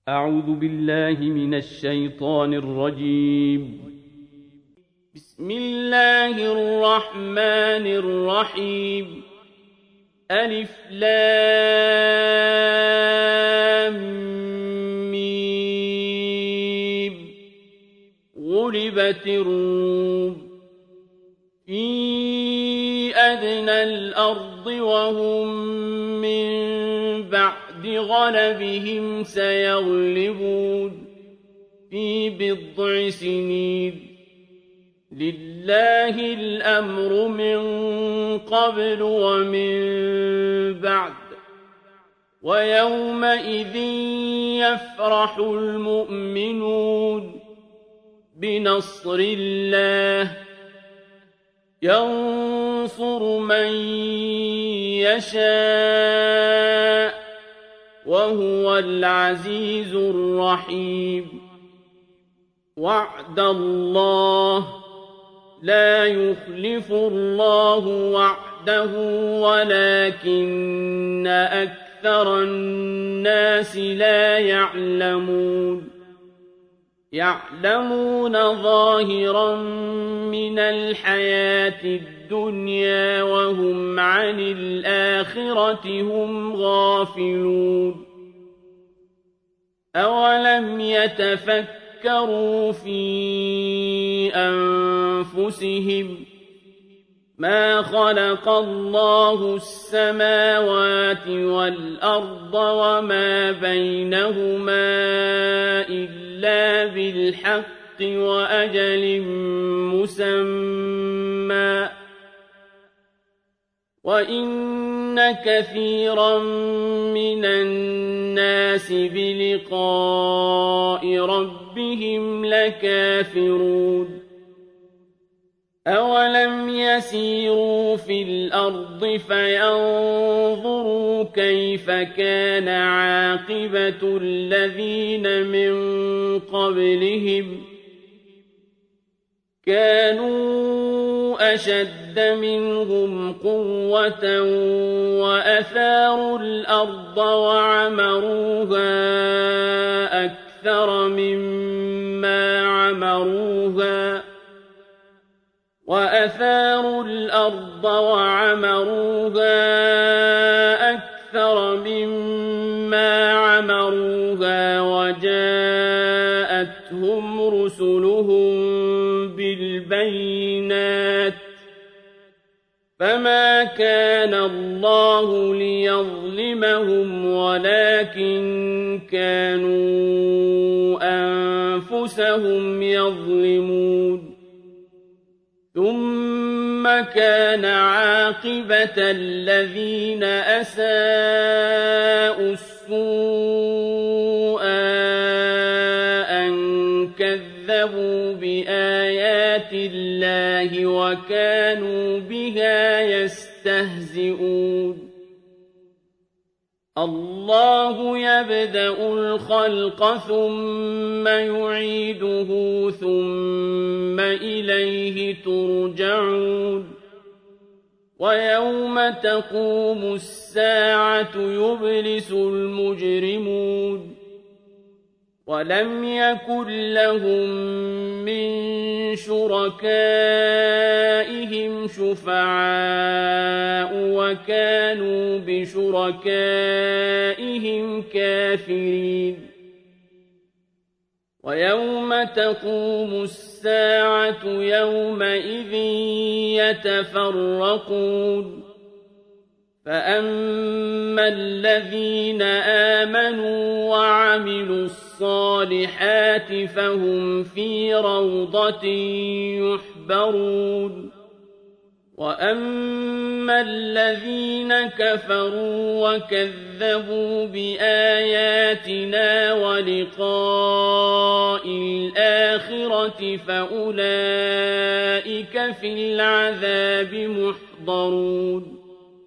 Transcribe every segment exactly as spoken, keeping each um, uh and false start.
أعوذ بالله من الشيطان الرجيم. بسم الله الرحمن الرحيم. ألف لام ميم. غلبت الروم في أدنى الأرض وهم من بعد غلبهم سيغلبون في بضع سنين. لله الأمر من قبل ومن بعد ويومئذ يفرح المؤمنون بنصر الله ينصر من يشاء وهو العزيز الرحيم. وعد الله لا يخلف الله وعده ولكن أكثر الناس لا يعلمون. يعلمون ظاهرا من الحياة الدنيا وهم عن الآخرة هم غافلون. أولم يتفكروا في أنفسهم ما خلق الله السماوات والأرض وما بينهما إلا بالحق وأجل مسمى وإن كثيرا من الناس بلقاء ربهم لكافرون. أولم يسيروا في الأرض فينظروا كيف كان عاقبة الذين من قبلهم كانوا أشد منهم قوة وأثاروا الأرض وعمروها أكثر مما عمروها وأثاروا الأرض وعمروها أكثر مما عمروها وجاءتهم رسلهم بالبينات فما كان الله ليظلمهم ولكن كانوا أنفسهم يظلمون. ثم كان عاقبة الذين أساءوا السوء أن كذبوا بآيات الله وكانوا بها يستهزئون. الله يبدأ الخلق ثم يعيده ثم إليه ترجعون. ويوم تقوم الساعة يبلس المجرمون ولم يكن لهم من شركائهم شفعاء وكانوا بشركائهم كافرين. ويوم تقوم الساعة يومئذ يتفرقون فأما الذين آمنوا وعملوا الصالحات فهم في روضة يحبرون. وأما الذين كفروا وكذبوا بآياتنا ولقاء الآخرة فأولئك في العذاب محضرون.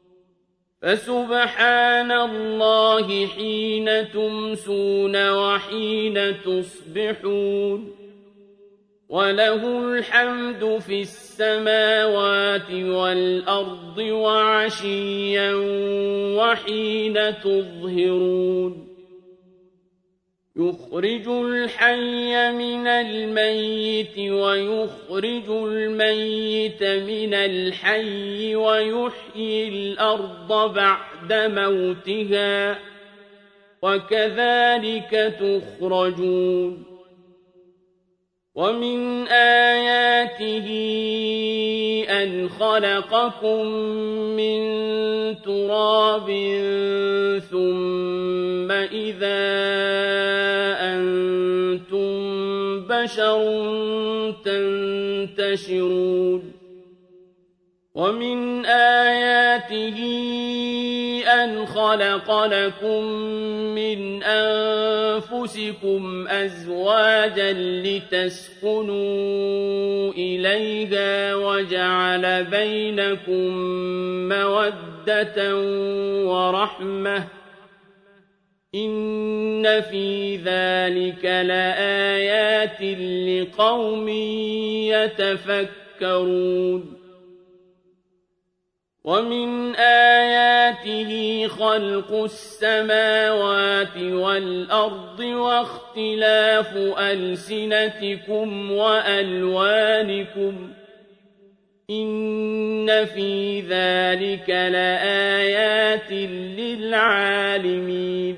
فسبحان الله حين تمسون وحين تصبحون وله الحمد في السماوات والأرض وعشيا وحين تظهرون يخرج الحي من الميت ويخرج الميت من الحي ويحيي الأرض بعد موتها وكذلك تخرجون ومن آياته أن خلقكم من تراب ثم إذا أنتم بشر تنتشرون ومن آياته أن خلق لكم من أنفسكم أزواجا لتسكنوا إليها وجعل بينكم مودة ورحمة إن في ذلك لآيات لقوم يتفكرون ومن آياته خلق السماوات والأرض واختلاف ألسنتكم وألوانكم إن في ذلك لآيات للعالمين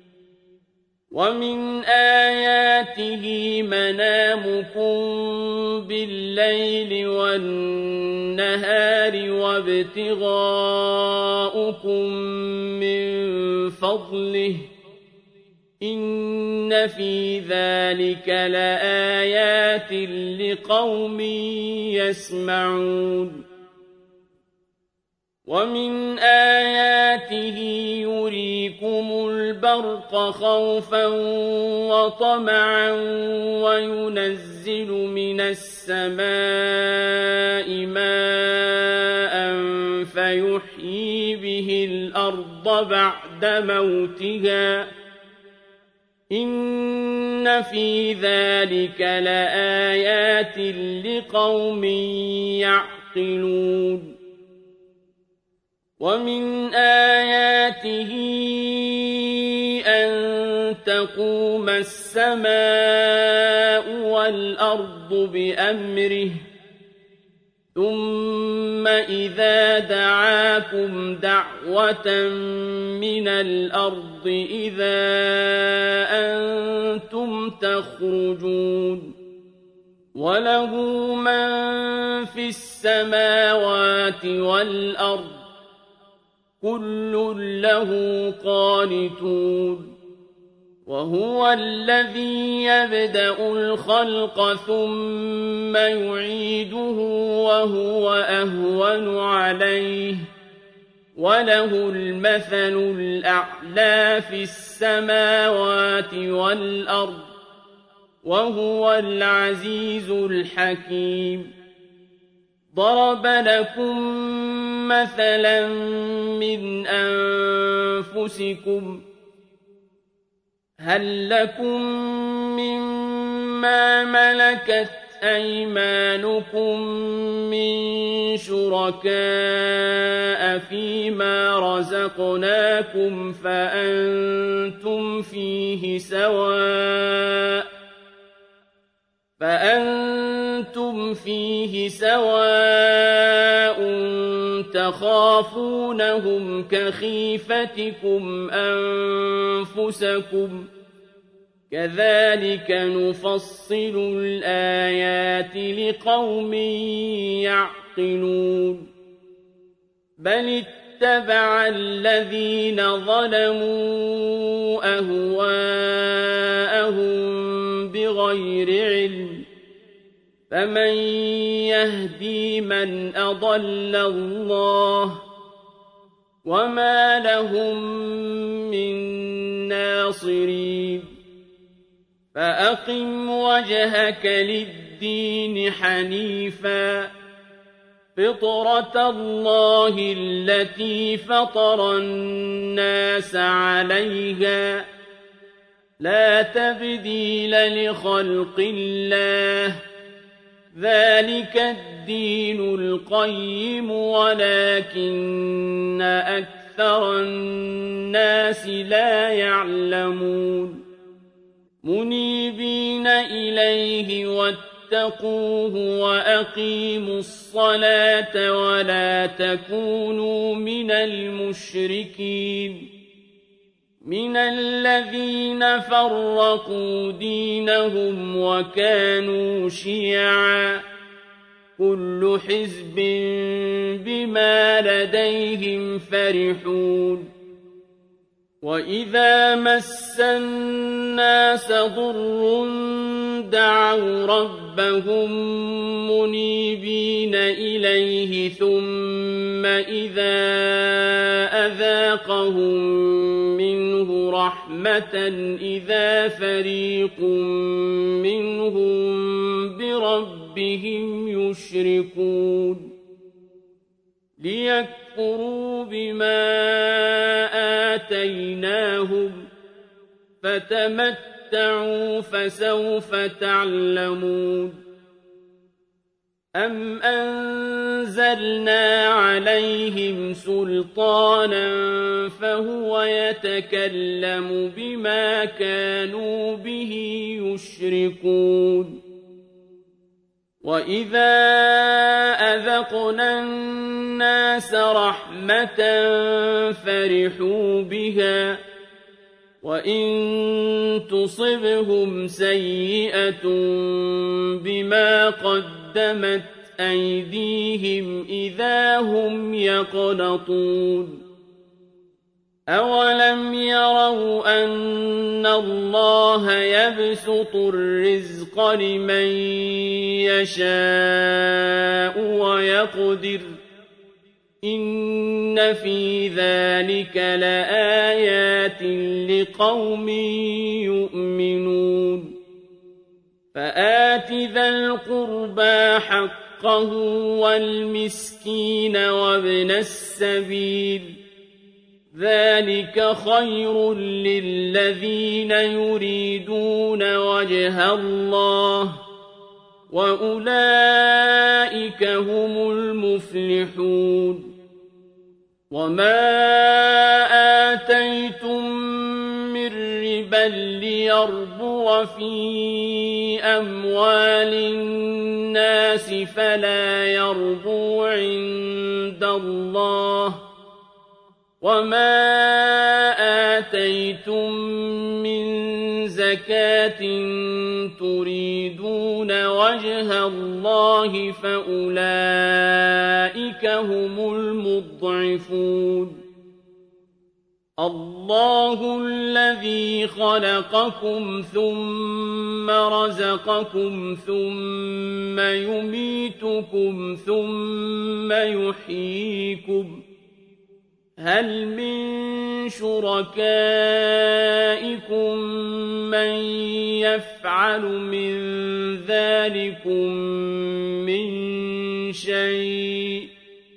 ومن آياته منامكم بالليل والنهار وابتغاؤكم من فضله إن في ذلك لآيات لقوم يسمعون ومن آياته يريكم البرق خوفا وطمعا وينزل من السماء ماء فيحيي به الأرض بعد موتها إن في ذلك لآيات لقوم يعقلون ومن آياته أن تقوم السماء والأرض بأمره ثم إذا دعاكم دعوة من الأرض إذا أنتم تخرجون وله من في السماوات والأرض كل له قانتون وهو الذي يبدأ الخلق ثم يعيده وهو أهون عليه وله المثل الأعلى في السماوات والأرض وهو العزيز الحكيم ضرب لكم مثلا من أنفسكم هل لكم مما ملكت أيمانكم من شركاء فيما رزقناكم فأنتم فيه سواء فأنتم فيه سواء تخافونهم كخيفتكم أنفسكم كذلك نفصل الآيات لقوم يعقلون بل اتبع الذين ظلموا أهواءهم بغير علم فمن يهدي من أضل الله وما لهم من ناصرين فأقم وجهك للدين حنيفا فطرة الله التي فطر الناس عليها لا تبديل لخلق الله ذلك الدين القيم ولكن أكثر الناس لا يعلمون منيبين إليه واتقوه وأقيموا الصلاة ولا تكونوا من المشركين من الذين فرقوا دينهم وكانوا شيعا كل حزب بما لديهم فرحون وإذا مس الناس ضر دعوا ربهم منيبين إليه ثم إذا أذاقهم منه رحمة إذا فريق منهم بربهم يشركون ليكفروا بما آتيناهم فتمتعوا فسوف تعلمون أم أنزلنا عليهم سلطانا فهو يتكلم بما كانوا به يشركون وإذا أذقنا الناس رحمة فرحوا بها وإن تصبهم سيئة بما قدمت أيديهم إذا هم يقنطون أولم يروا أن الله يبسط الرزق لمن يشاء ويقدر إن في ذلك لآيات لقوم يؤمنون فآت ذا القربى حقه والمسكين وابن السبيل ذلك خير للذين يريدون وجه الله وأولئك هم المفلحون وما آتيتم من ربا ليربو في أموال الناس فلا يربو عند الله وما آتيتم من زكاة تريدون وجه الله فأولئك هم المضعفون الله الذي خلقكم ثم رزقكم ثم يميتكم ثم يحييكم هل من شركائكم من يفعل من ذلكم من شيء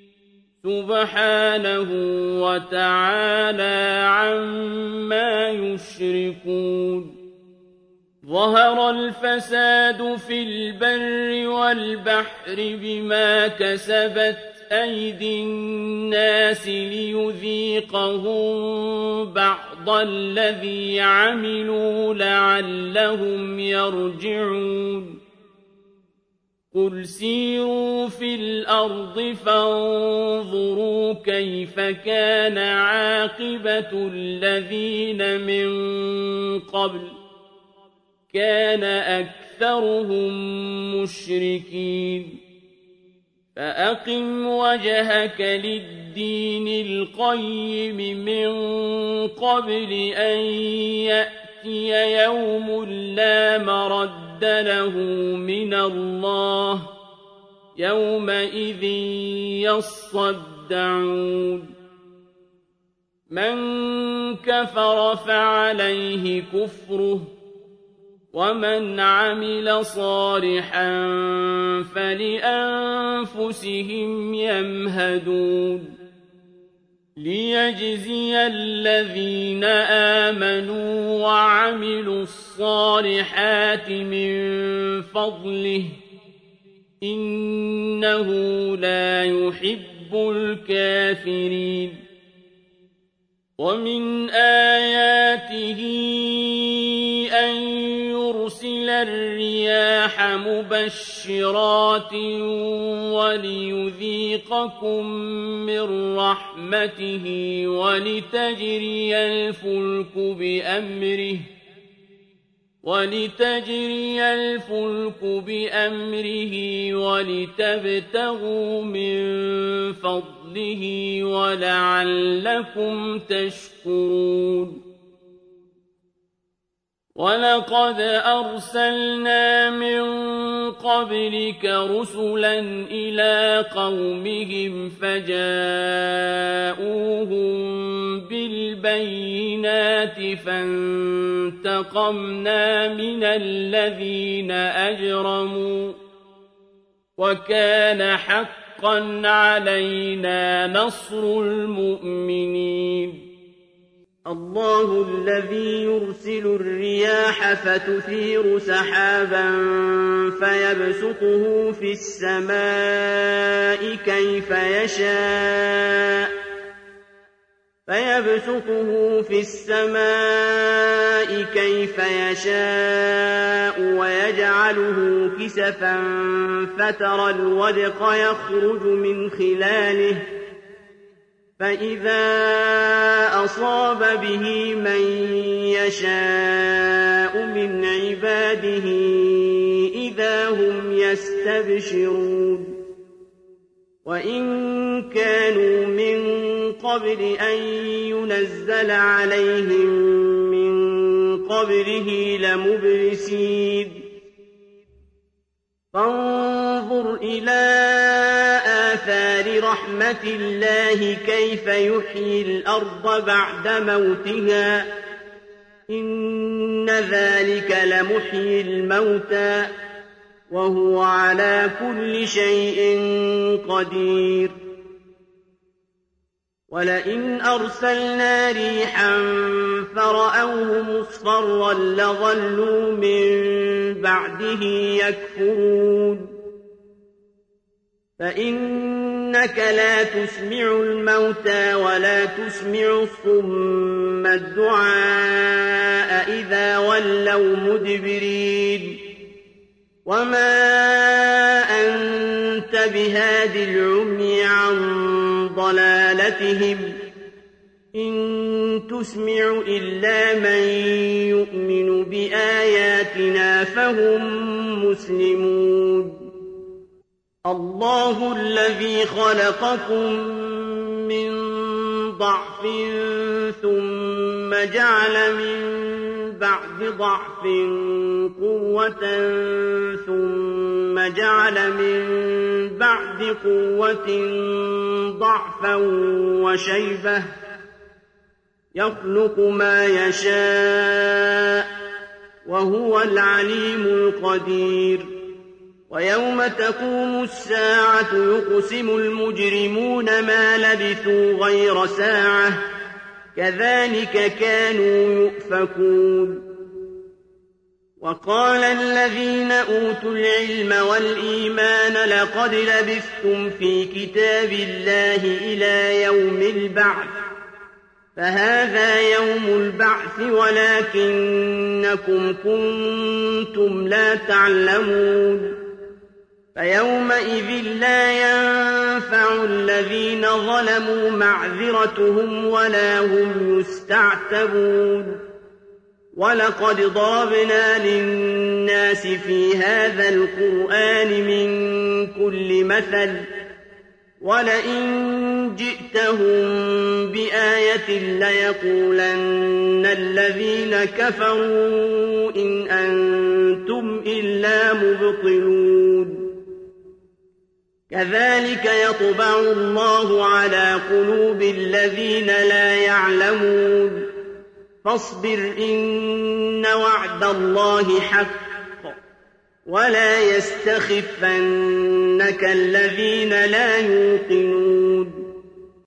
سبحانه وتعالى عما يشركون ظهر الفساد في البر والبحر بما كسبت أيدي الناس ليذيقهم بعض الذي عملوا لعلهم يرجعون قل سيروا في الأرض فانظروا كيف كان عاقبة الذين من قبل كان أكثرهم مشركين فأقم وجهك للدين القيم من قبل أن يأتي يوم لا مرد له من الله يومئذ يصدعون من كفر فعليه كفره ومن عمل صالحا فلأنفسهم يمهدون ليجزي الذين آمنوا وعملوا الصالحات من فضله إنه لا يحب الكافرين ومن آياته أن ليرسل الرياح مبشرات وليذيقكم من رحمته ولتجري الفلك بأمره ولتجري الفلك بأمره ولتبتغوا من فضله ولعلكم تشكرون ولقد أرسلنا من قبلك رسلا إلى قومهم فجاءوهم بالبينات فانتقمنا من الذين أجرموا وكان حقا علينا نصر المؤمنين الله الذي يرسل الرياح فتثير سحابا فيبسطه في السماء كيف يشاء فيبسطه في السماء كيف يشاء ويجعله كسفا فترى الودق يخرج من خلاله فإذا أصاب به من يشاء من عباده إذا هم يستبشرون وإن كانوا من قبل أن ينزل عليهم من قبله لمبلسين فانظر إلى آثار رحمة الله كيف يحيي الأرض بعد موتها إن ذلك لمحيي الموتى وهو على كل شيء قدير ولئن أرسلنا ريحا فرأوه مصفرا لظلوا من بعده يكفرون فإنك لا تسمع الموتى ولا تسمع الصم الدعاء إذا ولوا مدبرين وما أنت بهاد العمي عن ضلالتهم إن تسمع إلا من يؤمن بآياتنا فهم مسلمون الله الذي خلقكم من ضعف ثم جعل من بعد ضعف قوة ثم جعل من بعد قوة ضعفا وشيبة يخلق ما يشاء وهو العليم القدير ويوم تقوم الساعة يقسم المجرمون ما لبثوا غير ساعة كذلك كانوا يؤفكون وقال الذين أوتوا العلم والإيمان لقد لبثتم في كتاب الله إلى يوم البعث فهذا يوم البعث ولكنكم كنتم لا تعلمون فيومئذ لا ينفع الذين ظلموا معذرتهم ولا هم يستعتبون ولقد ضربنا للناس في هذا القرآن من كل مثل ولئن جئتهم بآية ليقولن الذين كفروا إن أنتم إلا مبطلون كذلك يطبع الله على قلوب الذين لا يعلمون فاصبر إن وعد الله حق ولا يستخفنك الذين لا يوقنون